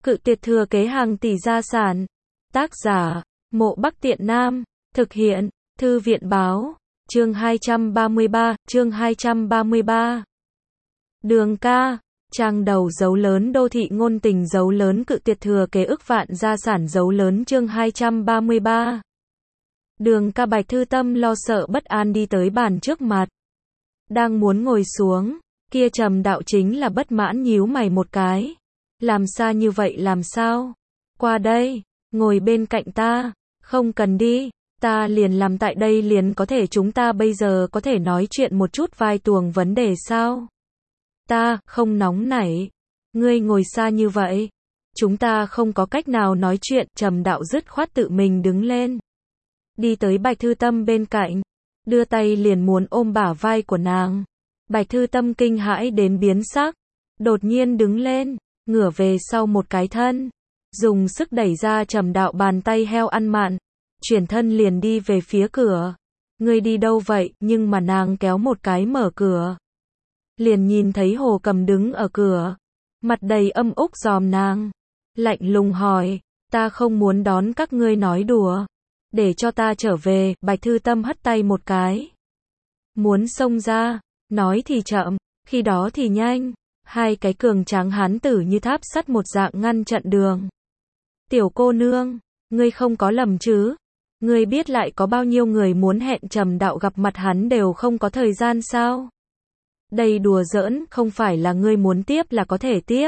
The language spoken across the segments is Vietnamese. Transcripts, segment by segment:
Cự tuyệt thừa kế hàng tỷ gia sản. Tác giả, Mộ Bắc Tiện Nam. Thực hiện, Thư viện báo. Chương 233. Đường ca. Trang đầu dấu lớn đô thị ngôn tình dấu lớn cự tuyệt thừa kế ức vạn gia sản dấu lớn chương 233. Đường ca. Bạch Thư Tâm lo sợ bất an đi tới bàn trước mặt. Đang muốn ngồi xuống, kia Trầm Đạo chính là bất mãn nhíu mày một cái. Làm sao như vậy làm sao? Qua đây, ngồi bên cạnh ta. Không cần đi, ta liền làm tại đây liền có thể, chúng ta bây giờ có thể nói chuyện một chút vai tuồng vấn đề sao? Ta không nóng nảy. Ngươi ngồi xa như vậy, chúng ta không có cách nào nói chuyện. Trầm Đạo dứt khoát tự mình đứng lên, đi tới Bạch Thư Tâm bên cạnh, đưa tay liền muốn ôm bả vai của nàng. Bạch Thư Tâm kinh hãi đến biến sắc, đột nhiên đứng lên, ngửa về sau một cái thân, dùng sức đẩy ra Trầm Đạo bàn tay heo ăn mặn, chuyển thân liền đi về phía cửa. Ngươi đi đâu vậy? Nhưng mà nàng kéo một cái mở cửa, liền nhìn thấy Hồ Cầm đứng ở cửa, mặt đầy âm úc dòm nàng, lạnh lùng hỏi, ta không muốn đón các ngươi nói đùa, để cho ta trở về. Bạch Thư Tâm hất tay một cái, muốn xông ra, nói thì chậm, khi đó thì nhanh, hai cái cường tráng hán tử như tháp sắt một dạng ngăn chặn đường. Tiểu cô nương, ngươi không có lầm chứ? Ngươi biết lại có bao nhiêu người muốn hẹn Trầm Đạo gặp mặt hắn đều không có thời gian sao? Đây đùa giỡn, không phải là ngươi muốn tiếp là có thể tiếp.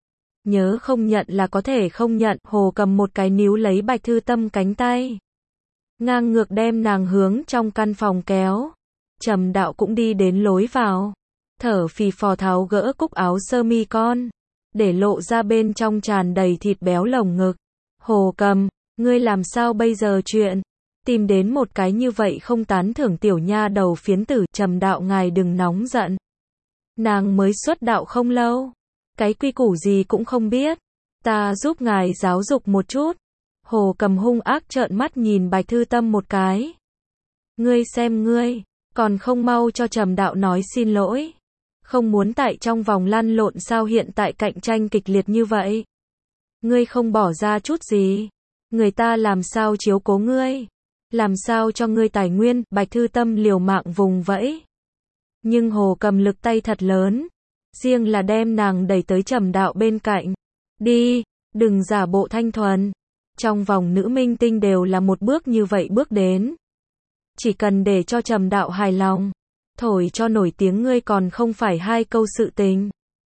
Nhớ không nhận là có thể không nhận. Hồ Cầm một cái níu lấy Bạch Thư Tâm cánh tay, ngang ngược đem nàng hướng trong căn phòng kéo. Trầm Đạo cũng đi đến lối vào, thở phì phò tháo gỡ cúc áo sơ mi con, để lộ ra bên trong tràn đầy thịt béo lồng ngực. Hồ Cầm, ngươi làm sao bây giờ chuyện? Tìm đến một cái như vậy không tán thưởng tiểu nha đầu phiến tử. Trầm Đạo ngài đừng nóng giận. Nàng mới xuất đạo không lâu, cái quy củ gì cũng không biết. Ta giúp ngài giáo dục một chút. Hồ Cầm hung ác trợn mắt nhìn Bạch Thư Tâm một cái. Ngươi xem ngươi, còn không mau cho Trầm Đạo nói xin lỗi. Không muốn tại trong vòng lăn lộn sao? Hiện tại cạnh tranh kịch liệt như vậy, ngươi không bỏ ra chút gì, người ta làm sao chiếu cố ngươi? Làm sao cho ngươi tài nguyên? Bạch Thư Tâm liều mạng vùng vẫy, nhưng Hồ Cầm lực tay thật lớn, riêng là đem nàng đẩy tới Trầm Đạo bên cạnh. Đi, đừng giả bộ thanh thuần. Trong vòng nữ minh tinh đều là một bước như vậy bước đến. Chỉ cần để cho Trầm Đạo hài lòng, thổi cho nổi tiếng ngươi còn không phải hai câu sự tình.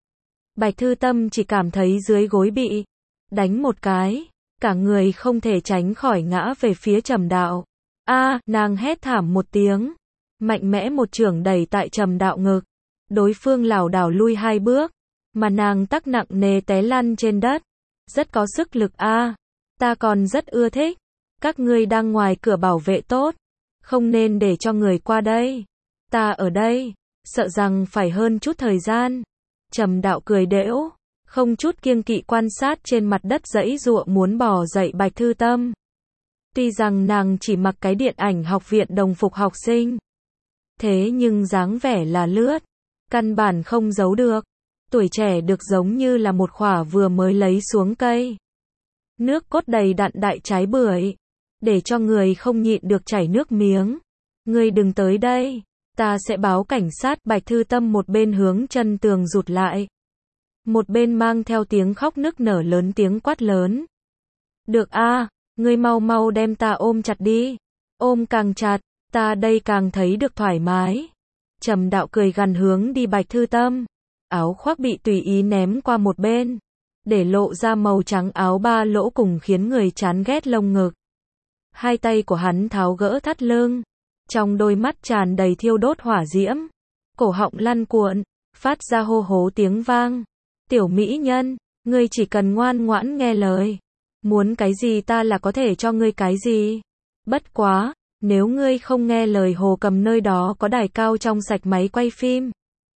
Bạch Thư Tâm chỉ cảm thấy dưới gối bị đánh một cái, cả người không thể tránh khỏi ngã về phía Trầm Đạo. A, nàng hét thảm một tiếng, mạnh mẽ một chưởng đẩy tại Trầm Đạo ngực. Đối phương lảo đảo lui hai bước, mà nàng tắc nặng nề té lăn trên đất. Rất có sức lực a, ta còn rất ưa thích. Các ngươi đang ngoài cửa bảo vệ tốt, không nên để cho người qua đây. Ta ở đây, sợ rằng phải hơn chút thời gian. Trầm Đạo cười đễu, không chút kiêng kỵ quan sát trên mặt đất giãy giụa muốn bò dậy Bạch Thư Tâm. Tuy rằng nàng chỉ mặc cái điện ảnh học viện đồng phục học sinh, thế nhưng dáng vẻ là lướt, căn bản không giấu được. Tuổi trẻ được giống như là một khỏa vừa mới lấy xuống cây, nước cốt đầy đặn đại trái bưởi, để cho người không nhịn được chảy nước miếng. Ngươi đừng tới đây, ta sẽ báo cảnh sát. Bạch Thư Tâm một bên hướng chân tường rụt lại, một bên mang theo tiếng khóc nức nở lớn tiếng quát lớn. Được a, ngươi mau mau đem ta ôm chặt đi. Ôm càng chặt, ta đây càng thấy được thoải mái. Trầm Đạo cười gằn hướng đi Bạch Thư Tâm. Áo khoác bị tùy ý ném qua một bên, để lộ ra màu trắng áo ba lỗ cùng khiến người chán ghét lông ngực. Hai tay của hắn tháo gỡ thắt lưng, trong đôi mắt tràn đầy thiêu đốt hỏa diễm, cổ họng lăn cuộn, phát ra hô hố tiếng vang. Tiểu mỹ nhân, ngươi chỉ cần ngoan ngoãn nghe lời, muốn cái gì ta là có thể cho ngươi cái gì. Bất quá, nếu ngươi không nghe lời, Hồ Cầm nơi đó có đài cao trong sạch máy quay phim.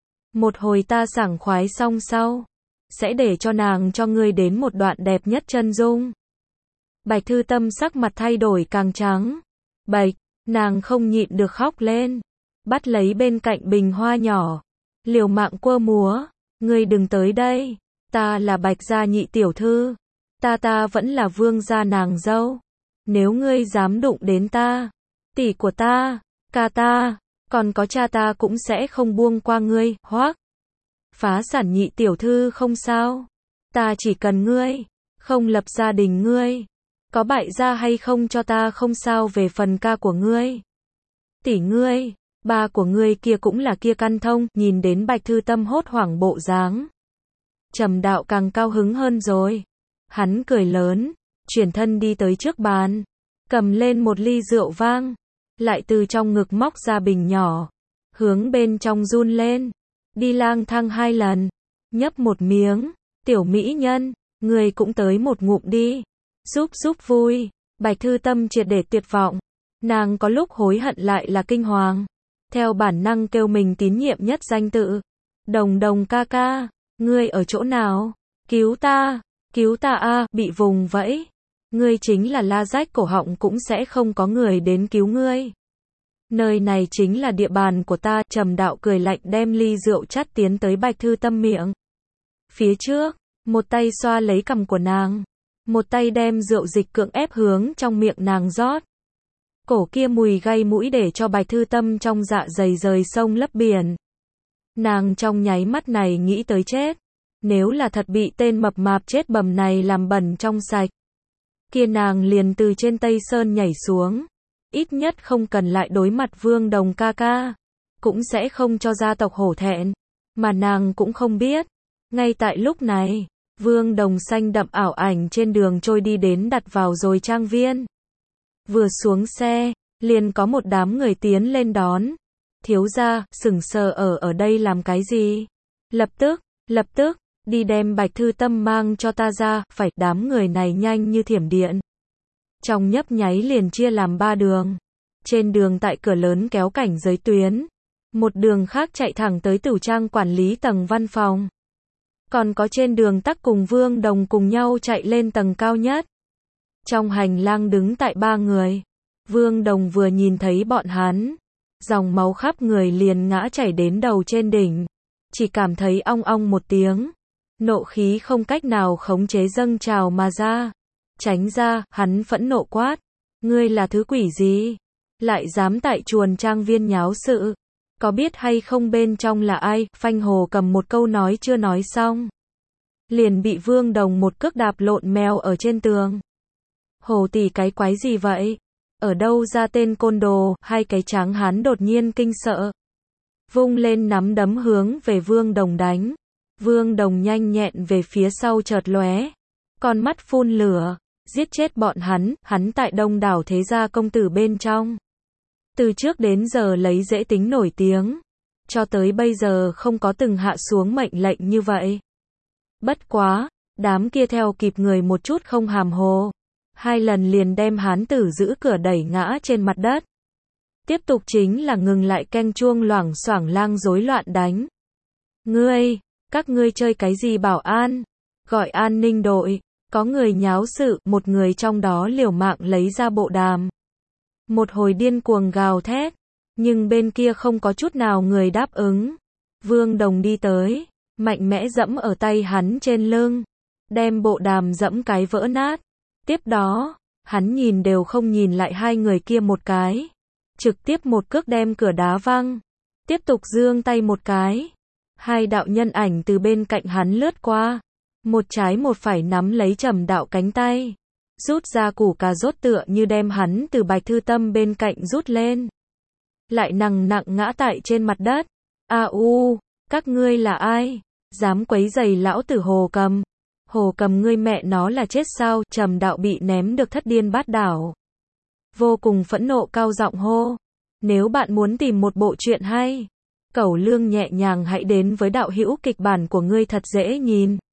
Một hồi ta sảng khoái xong sau, sẽ để cho nàng cho ngươi đến một đoạn đẹp nhất chân dung. Bạch Thư Tâm sắc mặt thay đổi càng trắng bệch, nàng không nhịn được khóc lên, bắt lấy bên cạnh bình hoa nhỏ, liều mạng quơ múa. Ngươi đừng tới đây, ta là Bạch gia nhị tiểu thư, Ta vẫn là vương gia nàng dâu. Nếu ngươi dám đụng đến ta, tỷ của ta, ca ta, còn có cha ta cũng sẽ không buông qua ngươi, Hoắc. Phá sản nhị tiểu thư không sao. Ta chỉ cần ngươi, không lập gia đình ngươi. Có bại gia hay không cho ta không sao, về phần ca của ngươi. Tỷ ngươi, ba của ngươi kia cũng là kia căn thông, nhìn đến Bạch Thư Tâm hốt hoảng bộ dáng. Trầm Đạo càng cao hứng hơn rồi. Hắn cười lớn, chuyển thân đi tới trước bàn, cầm lên một ly rượu vang, lại từ trong ngực móc ra bình nhỏ, hướng bên trong run lên, đi lang thang 2 lần, nhấp một miếng, tiểu mỹ nhân, ngươi cũng tới một ngụm đi, giúp vui. Bạch Thư Tâm triệt để tuyệt vọng, nàng có lúc hối hận lại là kinh hoàng, theo bản năng kêu mình tín nhiệm nhất danh tự, Đồng Đồng ca ca, ngươi ở chỗ nào, cứu ta a, bị vùng vẫy, ngươi chính là la rách cổ họng cũng sẽ không có người đến cứu ngươi. Nơi này chính là địa bàn của ta. Trầm Đạo cười lạnh đem ly rượu chắt tiến tới Bạch Thư Tâm miệng. Phía trước, một tay xoa lấy cằm của nàng, một tay đem rượu dịch cưỡng ép hướng trong miệng nàng rót. Cổ kia mùi gây mũi để cho Bạch Thư Tâm trong dạ dày rời sông lấp biển. Nàng trong nháy mắt này nghĩ tới chết. Nếu là thật bị tên mập mạp chết bầm này làm bẩn trong sạch, kia nàng liền từ trên Tây Sơn nhảy xuống. Ít nhất không cần lại đối mặt Vương Đồng ca ca, cũng sẽ không cho gia tộc hổ thẹn. Mà nàng cũng không biết. Ngay tại lúc này, Vương Đồng xanh đậm ảo ảnh trên đường trôi đi đến đặt vào rồi trang viên. Vừa xuống xe, liền có một đám người tiến lên đón. Thiếu gia, sững sờ ở đây làm cái gì? Lập tức, đi đem Bạch Thư Tâm mang cho ta ra, phải. Đám người này nhanh như thiểm điện. Trong nhấp nháy liền chia làm 3 đường. Trên đường tại cửa lớn kéo cảnh giới tuyến. Một đường khác chạy thẳng tới Tửu Trang quản lý tầng văn phòng. Còn có trên đường tắc cùng Vương Đồng cùng nhau chạy lên tầng cao nhất. Trong hành lang đứng tại 3 người. Vương Đồng vừa nhìn thấy bọn hắn, dòng máu khắp người liền ngã chảy đến đầu trên đỉnh. Chỉ cảm thấy ong ong một tiếng. Nộ khí không cách nào khống chế dâng trào mà ra. Tránh ra, hắn phẫn nộ quát. Ngươi là thứ quỷ gì? Lại dám tại chuồn trang viên nháo sự. Có biết hay không bên trong là ai? Phanh Hồ Cầm một câu nói chưa nói xong, liền bị Vương Đồng một cước đạp lộn mèo ở trên tường. Hồ tỷ cái quái gì vậy? Ở đâu ra tên côn đồ? Hai cái tráng hán đột nhiên kinh sợ, vung lên nắm đấm hướng về Vương Đồng đánh. Vương Đồng nhanh nhẹn về phía sau chợt lóe, con mắt phun lửa, giết chết bọn hắn tại đông đảo thế gia công tử bên trong. Từ trước đến giờ lấy dễ tính nổi tiếng, cho tới bây giờ không có từng hạ xuống mệnh lệnh như vậy. Bất quá, đám kia theo kịp người một chút không hàm hồ. 2 lần liền đem hán tử giữ cửa đẩy ngã trên mặt đất. Tiếp tục chính là ngừng lại canh chuông loảng xoảng lang rối loạn đánh. Các ngươi chơi cái gì bảo an? Gọi an ninh đội. Có người nháo sự, một người trong đó liều mạng lấy ra bộ đàm. Một hồi điên cuồng gào thét, nhưng bên kia không có chút nào người đáp ứng. Vương Đồng đi tới, mạnh mẽ dẫm ở tay hắn trên lưng, đem bộ đàm dẫm cái vỡ nát. Tiếp đó, hắn nhìn đều không nhìn lại 2 người kia một cái, trực tiếp một cước đem cửa đá văng. Tiếp tục giương tay một cái, 2 đạo nhân ảnh từ bên cạnh hắn lướt qua, một trái một phải nắm lấy Trầm Đạo cánh tay, rút ra củ cà rốt tựa như đem hắn từ Bạch Thư Tâm bên cạnh rút lên. Lại nặng ngã tại trên mặt đất. Các ngươi là ai? Dám quấy rầy lão tử Hồ Cầm. Hồ Cầm ngươi mẹ nó là chết sao? Trầm Đạo bị ném được thất điên bát đảo, vô cùng phẫn nộ cao giọng hô. Nếu bạn muốn tìm một bộ truyện hay, cẩu lương nhẹ nhàng hãy đến với Đạo Hữu Kịch Bản của ngươi thật dễ nhìn.